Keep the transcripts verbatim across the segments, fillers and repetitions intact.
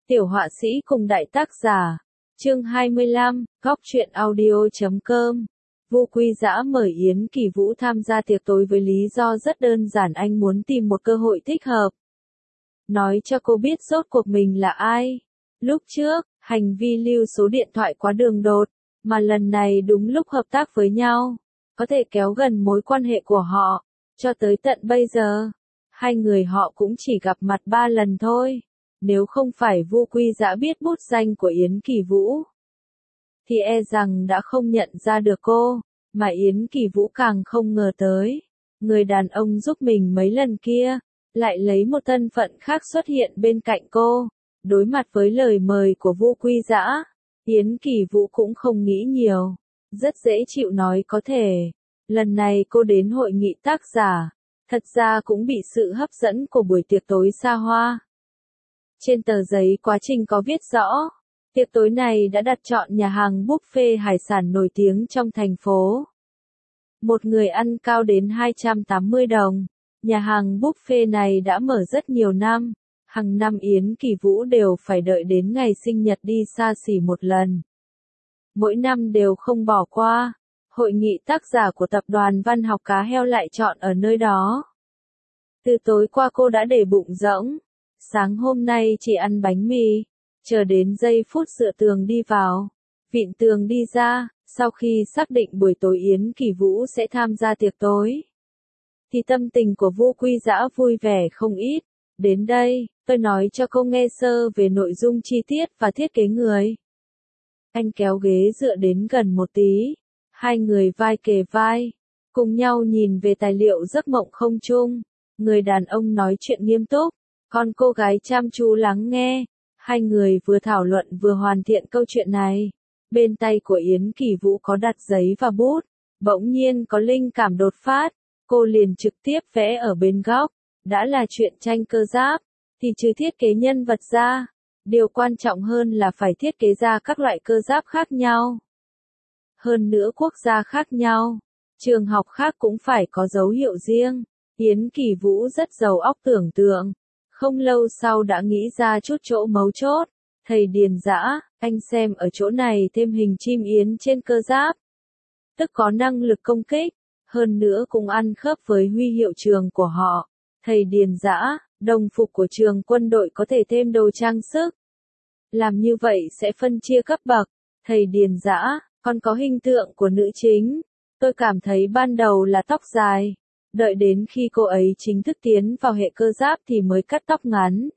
Tiểu họa sĩ cùng đại tác giả. Chương hai mươi lăm, góc truyện audio chấm com. Vu Quy Dã mời Yến Kỳ Vũ tham gia tiệc tối với lý do rất đơn giản, anh muốn tìm một cơ hội thích hợp. Nói cho cô biết rốt cuộc mình là ai. Lúc trước, hành vi lưu số điện thoại quá đường đột, mà lần này đúng lúc hợp tác với nhau, có thể kéo gần mối quan hệ của họ. Cho tới tận bây giờ, hai người họ cũng chỉ gặp mặt ba lần thôi. Nếu không phải Vu Quy Dã biết bút danh của Yến Kỳ Vũ, thì e rằng đã không nhận ra được cô, mà Yến Kỳ Vũ càng không ngờ tới. Người đàn ông giúp mình mấy lần kia, lại lấy một thân phận khác xuất hiện bên cạnh cô. Đối mặt với lời mời của Vu Quy Dã, Yến Kỳ Vũ cũng không nghĩ nhiều, rất dễ chịu nói có thể. Lần này cô đến hội nghị tác giả, thật ra cũng bị sự hấp dẫn của buổi tiệc tối xa hoa. Trên tờ giấy quá trình có viết rõ, tiệc tối này đã đặt chọn nhà hàng buffet hải sản nổi tiếng trong thành phố. Một người ăn cao đến hai trăm tám mươi đồng. Nhà hàng buffet này đã mở rất nhiều năm. Hàng năm Yến Kỳ Vũ đều phải đợi đến ngày sinh nhật đi xa xỉ một lần. Mỗi năm đều không bỏ qua. Hội nghị tác giả của tập đoàn văn học Cá Heo lại chọn ở nơi đó. Từ tối qua cô đã để bụng rỗng. Sáng hôm nay chỉ ăn bánh mì, chờ đến giây phút dựa tường đi vào, vịn tường đi ra, sau khi xác định buổi tối Yến Kỳ Vũ sẽ tham gia tiệc tối, thì tâm tình của Vu Quy Dã vui vẻ không ít. Đến đây, tôi nói cho cô nghe sơ về nội dung chi tiết và thiết kế người. Anh kéo ghế dựa đến gần một tí, hai người vai kề vai, cùng nhau nhìn về tài liệu giấc mộng không chung. Người đàn ông nói chuyện nghiêm túc, còn cô gái chăm chú lắng nghe. Hai người vừa thảo luận vừa hoàn thiện câu chuyện này. Bên tay của Yến Kỳ Vũ có đặt giấy và bút. Bỗng nhiên có linh cảm đột phát, cô liền trực tiếp vẽ ở bên góc. Đã là chuyện tranh cơ giáp, thì trừ thiết kế nhân vật ra, điều quan trọng hơn là phải thiết kế ra các loại cơ giáp khác nhau. Hơn nữa quốc gia khác nhau, trường học khác cũng phải có dấu hiệu riêng. Yến Kỳ Vũ rất giàu óc tưởng tượng. Không lâu sau đã nghĩ ra chút chỗ mấu chốt. Thầy Điền Dã, anh xem ở chỗ này thêm hình chim yến trên cơ giáp. Tức có năng lực công kích, hơn nữa cũng ăn khớp với huy hiệu trường của họ. Thầy Điền Dã, đồng phục của trường quân đội có thể thêm đồ trang sức. Làm như vậy sẽ phân chia cấp bậc. Thầy Điền Dã, còn có hình tượng của nữ chính. Tôi cảm thấy ban đầu là tóc dài. Đợi đến khi cô ấy chính thức tiến vào hệ cơ giáp thì mới cắt tóc ngắn.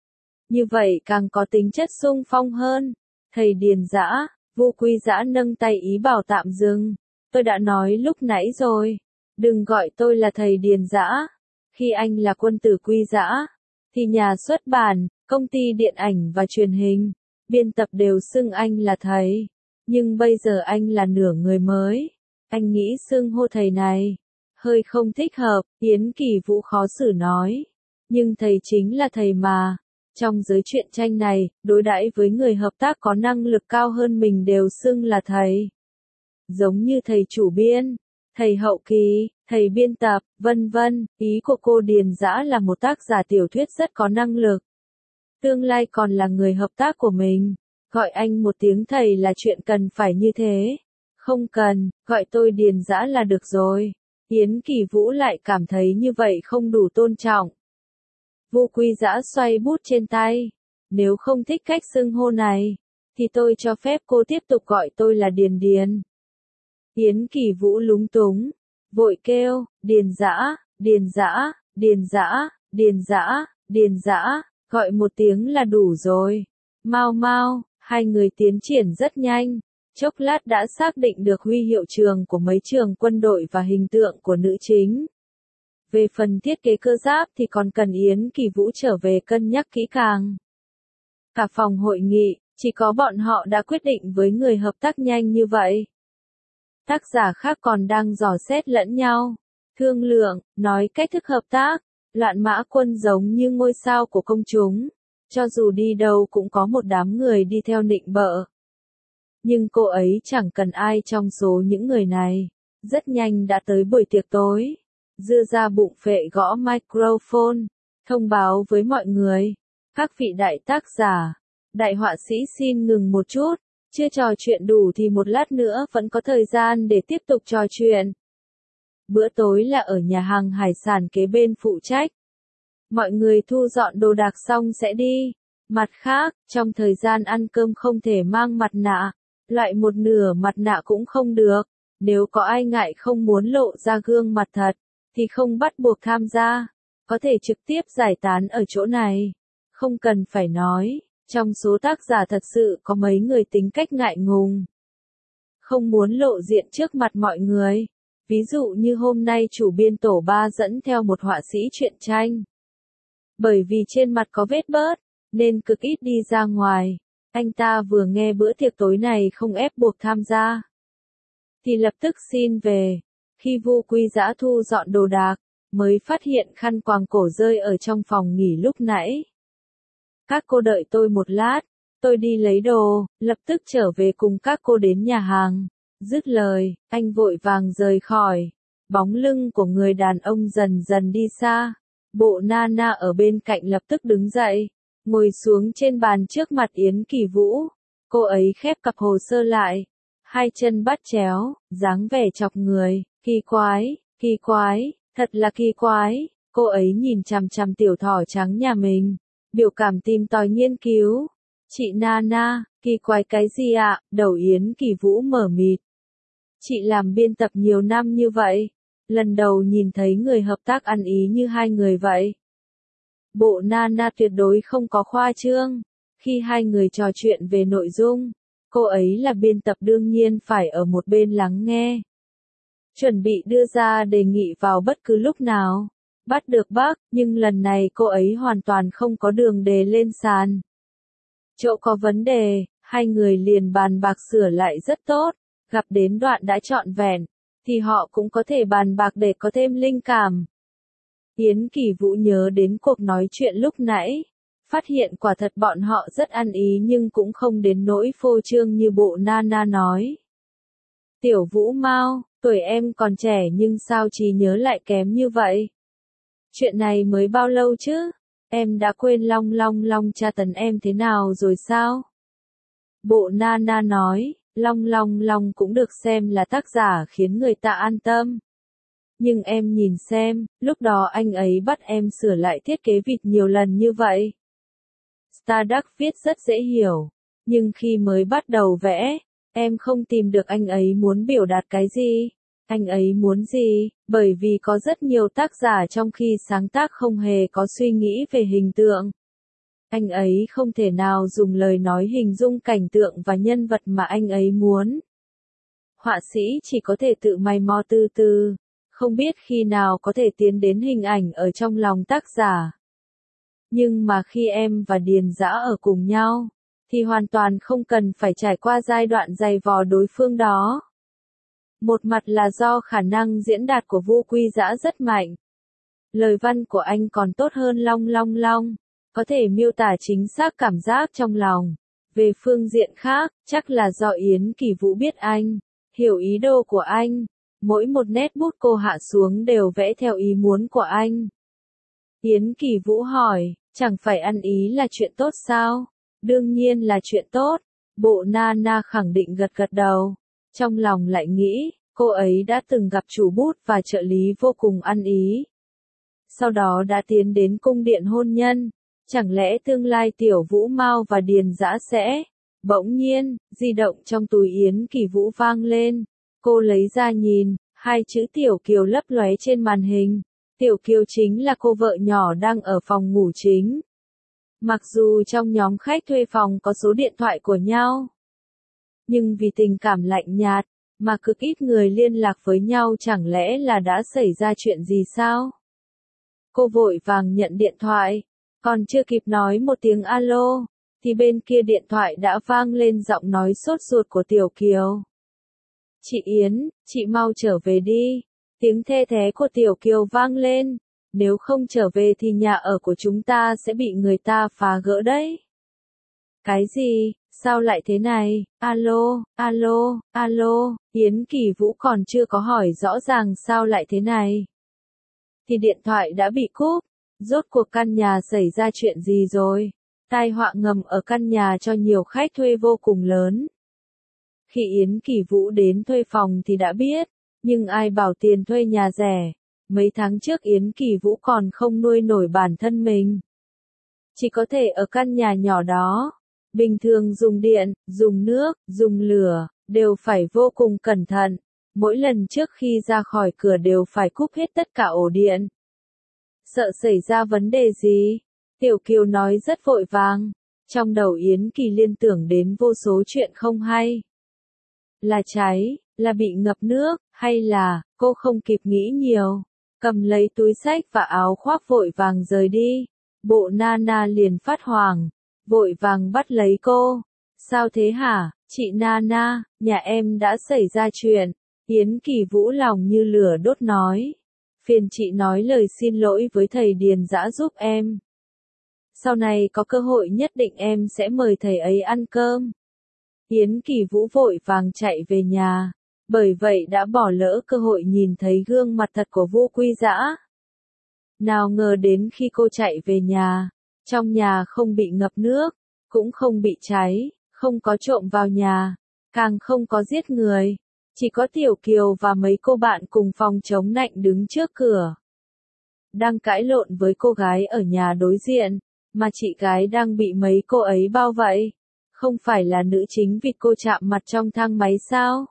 Như vậy càng có tính chất xung phong hơn. Thầy Điền Dã, Vu Quy Dã nâng tay ý bảo tạm dừng. Tôi đã nói lúc nãy rồi. Đừng gọi tôi là thầy Điền Dã. Khi anh là quân tử Quy Dã, thì nhà xuất bản, công ty điện ảnh và truyền hình, biên tập đều xưng anh là thầy. Nhưng bây giờ anh là nửa người mới. Anh nghĩ xưng hô thầy này hơi không thích hợp. Yến Kỳ Vũ khó xử nói. Nhưng thầy chính là thầy mà. Trong giới truyện tranh này, đối đãi với người hợp tác có năng lực cao hơn mình đều xưng là thầy. Giống như thầy chủ biên, thầy hậu kỳ, thầy biên tập, vân vân. Ý của cô Điền Dã là một tác giả tiểu thuyết rất có năng lực. Tương lai còn là người hợp tác của mình. Gọi anh một tiếng thầy là chuyện cần phải như thế. Không cần, gọi tôi Điền Dã là được rồi. Yến Kỳ Vũ lại cảm thấy như vậy không đủ tôn trọng. Vu Quy Dã xoay bút trên tay. Nếu không thích cách xưng hô này, thì tôi cho phép cô tiếp tục gọi tôi là Điền Điền. Yến Kỳ Vũ lúng túng, vội kêu, Điền Dã, Điền Dã, Điền Dã, Điền Dã, Điền Dã, gọi một tiếng là đủ rồi. Mau mau, hai người tiến triển rất nhanh. Chốc lát đã xác định được huy hiệu trường của mấy trường quân đội và hình tượng của nữ chính. Về phần thiết kế cơ giáp thì còn cần Yến Kỳ Vũ trở về cân nhắc kỹ càng. Cả phòng hội nghị, chỉ có bọn họ đã quyết định với người hợp tác nhanh như vậy. Tác giả khác còn đang dò xét lẫn nhau, thương lượng, nói cách thức hợp tác. Loạn Mã Quân giống như ngôi sao của công chúng. Cho dù đi đâu cũng có một đám người đi theo nịnh bợ. Nhưng cô ấy chẳng cần ai trong số những người này. Rất nhanh đã tới buổi tiệc tối. Dưa ra bụng phệ gõ microphone, thông báo với mọi người. Các vị đại tác giả, Đại họa sĩ xin ngừng một chút, chưa trò chuyện đủ thì một lát nữa vẫn có thời gian để tiếp tục trò chuyện. Bữa tối là ở nhà hàng hải sản kế bên phụ trách. Mọi người thu dọn đồ đạc xong sẽ đi. Mặt khác, trong thời gian ăn cơm không thể mang mặt nạ, loại một nửa mặt nạ cũng không được. Nếu có ai ngại không muốn lộ ra gương mặt thật, thì không bắt buộc tham gia, có thể trực tiếp giải tán ở chỗ này. Không cần phải nói, trong số tác giả thật sự có mấy người tính cách ngại ngùng, không muốn lộ diện trước mặt mọi người. Ví dụ như hôm nay chủ biên tổ ba dẫn theo một họa sĩ truyện tranh. Bởi vì trên mặt có vết bớt, nên cực ít đi ra ngoài. Anh ta vừa nghe bữa tiệc tối này không ép buộc tham gia, thì lập tức xin về. Khi Vu Quy Dã thu dọn đồ đạc, mới phát hiện khăn quàng cổ rơi ở trong phòng nghỉ lúc nãy. Các cô đợi tôi một lát, tôi đi lấy đồ, lập tức trở về cùng các cô đến nhà hàng. Dứt lời, anh vội vàng rời khỏi. Bóng lưng của người đàn ông dần dần đi xa. Bộ Nana ở bên cạnh lập tức đứng dậy, ngồi xuống trên bàn trước mặt Yến Kỳ Vũ. Cô ấy khép cặp hồ sơ lại, hai chân bắt chéo, dáng vẻ chọc người. Kỳ quái, kỳ quái, thật là kỳ quái. Cô ấy nhìn chằm chằm tiểu thỏ trắng nhà mình, biểu cảm tìm tòi nghiên cứu. Chị Nana, kỳ quái cái gì ạ? Đầu Yến Kỳ Vũ mở mịt. Chị làm biên tập nhiều năm như vậy, lần đầu nhìn thấy người hợp tác ăn ý như hai người vậy. Bộ Nana tuyệt đối không có khoa trương. Khi hai người trò chuyện về nội dung, cô ấy là biên tập đương nhiên phải ở một bên lắng nghe. Chuẩn bị đưa ra đề nghị vào bất cứ lúc nào. Bắt được bác, nhưng lần này cô ấy hoàn toàn không có đường đề lên sàn. Chỗ có vấn đề, hai người liền bàn bạc sửa lại rất tốt. Gặp đến đoạn đã trọn vẹn, thì họ cũng có thể bàn bạc để có thêm linh cảm. Yến Kỳ Vũ nhớ đến cuộc nói chuyện lúc nãy, phát hiện quả thật bọn họ rất ăn ý nhưng cũng không đến nỗi phô trương như bộ Nana nói. Tiểu Vũ Mao, tuổi em còn trẻ nhưng sao trí nhớ lại kém như vậy? Chuyện này mới bao lâu chứ? Em đã quên Long Long Long tra tấn em thế nào rồi sao? Bộ Nana nói, Long Long Long cũng được xem là tác giả khiến người ta an tâm. Nhưng em nhìn xem, lúc đó anh ấy bắt em sửa lại thiết kế vịt nhiều lần như vậy. Starduck viết rất dễ hiểu, nhưng khi mới bắt đầu vẽ, em không tìm được anh ấy muốn biểu đạt cái gì. Anh ấy muốn gì, bởi vì có rất nhiều tác giả trong khi sáng tác không hề có suy nghĩ về hình tượng. Anh ấy không thể nào dùng lời nói hình dung cảnh tượng và nhân vật mà anh ấy muốn. Họa sĩ chỉ có thể tự mày mò từ từ, không biết khi nào có thể tiến đến hình ảnh ở trong lòng tác giả. Nhưng mà khi em và Điền Dã ở cùng nhau, thì hoàn toàn không cần phải trải qua giai đoạn dày vò đối phương đó. Một mặt là do khả năng diễn đạt của Vu Quy Dã rất mạnh. Lời văn của anh còn tốt hơn Long Long Long, có thể miêu tả chính xác cảm giác trong lòng. Về phương diện khác, chắc là do Yến Kỳ Vũ biết anh, hiểu ý đồ của anh. Mỗi một nét bút cô hạ xuống đều vẽ theo ý muốn của anh. Yến Kỳ Vũ hỏi, chẳng phải ăn ý là chuyện tốt sao? Đương nhiên là chuyện tốt. Bộ Nana khẳng định gật gật đầu. Trong lòng lại nghĩ, cô ấy đã từng gặp chủ bút và trợ lý vô cùng ăn ý. Sau đó đã tiến đến cung điện hôn nhân. Chẳng lẽ tương lai Tiểu Vũ Mao và Điền Dã sẽ... Bỗng nhiên, di động trong túi Yến Kỳ Vũ vang lên. Cô lấy ra nhìn, hai chữ Tiểu Kiều lấp lóe trên màn hình. Tiểu Kiều chính là cô vợ nhỏ đang ở phòng ngủ chính. Mặc dù trong nhóm khách thuê phòng có số điện thoại của nhau, nhưng vì tình cảm lạnh nhạt, mà cực ít người liên lạc với nhau, chẳng lẽ là đã xảy ra chuyện gì sao? Cô vội vàng nhận điện thoại, còn chưa kịp nói một tiếng alo, thì bên kia điện thoại đã vang lên giọng nói sốt ruột của Tiểu Kiều. Chị Yến, chị mau trở về đi. Tiếng the thé của Tiểu Kiều vang lên. Nếu không trở về thì nhà ở của chúng ta sẽ bị người ta phá gỡ đấy. Cái gì? Sao lại thế này? Alo, alo, alo. Yến Kỳ Vũ còn chưa có hỏi rõ ràng sao lại thế này, thì điện thoại đã bị cúp. Rốt cuộc căn nhà xảy ra chuyện gì rồi? Tai họa ngầm ở căn nhà cho nhiều khách thuê vô cùng lớn. Khi Yến Kỳ Vũ đến thuê phòng thì đã biết, nhưng ai bảo tiền thuê nhà rẻ. Mấy tháng trước Yến Kỳ Vũ còn không nuôi nổi bản thân mình. Chỉ có thể ở căn nhà nhỏ đó. Bình thường dùng điện, dùng nước, dùng lửa, đều phải vô cùng cẩn thận. Mỗi lần trước khi ra khỏi cửa đều phải cúp hết tất cả ổ điện. Sợ xảy ra vấn đề gì? Tiểu Kiều nói rất vội vàng. Trong đầu Yến Kỳ liên tưởng đến vô số chuyện không hay. Là cháy, là bị ngập nước, hay là, cô không kịp nghĩ nhiều. Cầm lấy túi xách và áo khoác vội vàng rời đi. Bộ Nana liền phát hoảng, vội vàng bắt lấy cô. Sao thế hả, chị Nana, nhà em đã xảy ra chuyện. Yến Kỳ Vũ lòng như lửa đốt nói. Phiền chị nói lời xin lỗi với thầy Điền Dã giúp em. Sau này có cơ hội nhất định em sẽ mời thầy ấy ăn cơm. Yến Kỳ Vũ vội vàng chạy về nhà, bởi vậy đã bỏ lỡ cơ hội nhìn thấy gương mặt thật của Vu Quy Dã. Nào ngờ đến khi cô chạy về nhà, trong nhà không bị ngập nước, cũng không bị cháy, không có trộm vào nhà, càng không có giết người, chỉ có Tiểu Kiều và mấy cô bạn cùng phòng chống lạnh đứng trước cửa. Đang cãi lộn với cô gái ở nhà đối diện, mà chị gái đang bị mấy cô ấy bao vây. Không phải là nữ chính vịt cô chạm mặt trong thang máy sao?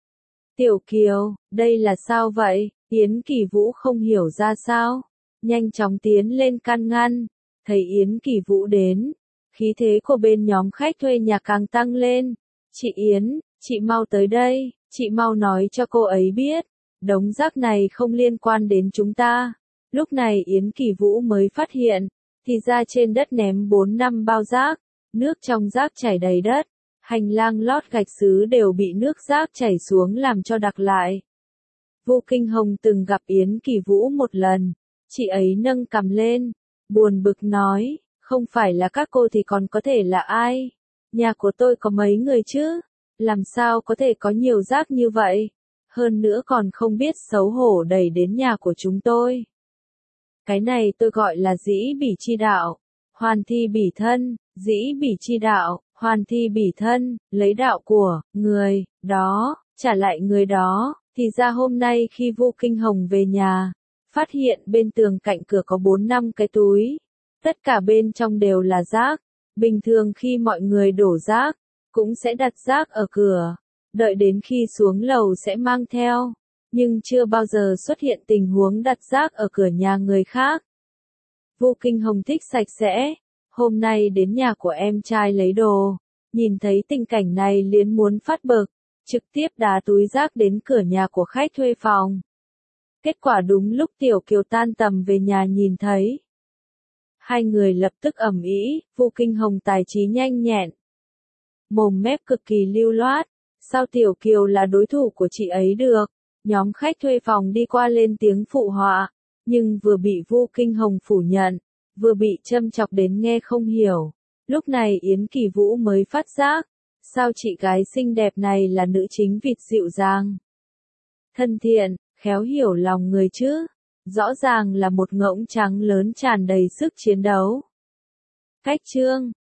Tiểu Kiều, đây là sao vậy? Yến Kỳ Vũ không hiểu ra sao. Nhanh chóng tiến lên can ngăn. Thấy Yến Kỳ Vũ đến. Khí thế của bên nhóm khách thuê nhà càng tăng lên. Chị Yến, chị mau tới đây. Chị mau nói cho cô ấy biết. Đống rác này không liên quan đến chúng ta. Lúc này Yến Kỳ Vũ mới phát hiện. Thì ra trên đất ném bốn năm bao rác. Nước trong rác chảy đầy đất, hành lang lót gạch sứ đều bị nước rác chảy xuống làm cho đặc lại. Vu Kinh Hồng từng gặp Yến Kỳ Vũ một lần, chị ấy nâng cằm lên, buồn bực nói, không phải là các cô thì còn có thể là ai? Nhà của tôi có mấy người chứ? Làm sao có thể có nhiều rác như vậy? Hơn nữa còn không biết xấu hổ đẩy đến nhà của chúng tôi. Cái này tôi gọi là dĩ bỉ chi đạo, hoàn thi bỉ thân. Dĩ bỉ chi đạo, hoàn thi bỉ thân, lấy đạo của người đó, trả lại người đó. Thì ra hôm nay khi Vu Kinh Hồng về nhà, phát hiện bên tường cạnh cửa có bốn năm cái túi. Tất cả bên trong đều là rác. Bình thường khi mọi người đổ rác, cũng sẽ đặt rác ở cửa. Đợi đến khi xuống lầu sẽ mang theo. Nhưng chưa bao giờ xuất hiện tình huống đặt rác ở cửa nhà người khác. Vu Kinh Hồng thích sạch sẽ. Hôm nay đến nhà của em trai lấy đồ, nhìn thấy tình cảnh này liền muốn phát bực, trực tiếp đá túi rác đến cửa nhà của khách thuê phòng. Kết quả đúng lúc Tiểu Kiều tan tầm về nhà nhìn thấy. Hai người lập tức ầm ĩ, Vu Kinh Hồng tài trí nhanh nhẹn. Mồm mép cực kỳ lưu loát, sao Tiểu Kiều là đối thủ của chị ấy được, nhóm khách thuê phòng đi qua lên tiếng phụ họa, nhưng vừa bị Vu Kinh Hồng phủ nhận. Vừa bị châm chọc đến nghe không hiểu. Lúc này Yến Kỳ Vũ mới phát giác. Sao chị gái xinh đẹp này là nữ chính vịt dịu dàng? Thân thiện, khéo hiểu lòng người chứ. Rõ ràng là một ngỗng trắng lớn tràn đầy sức chiến đấu. Cách chương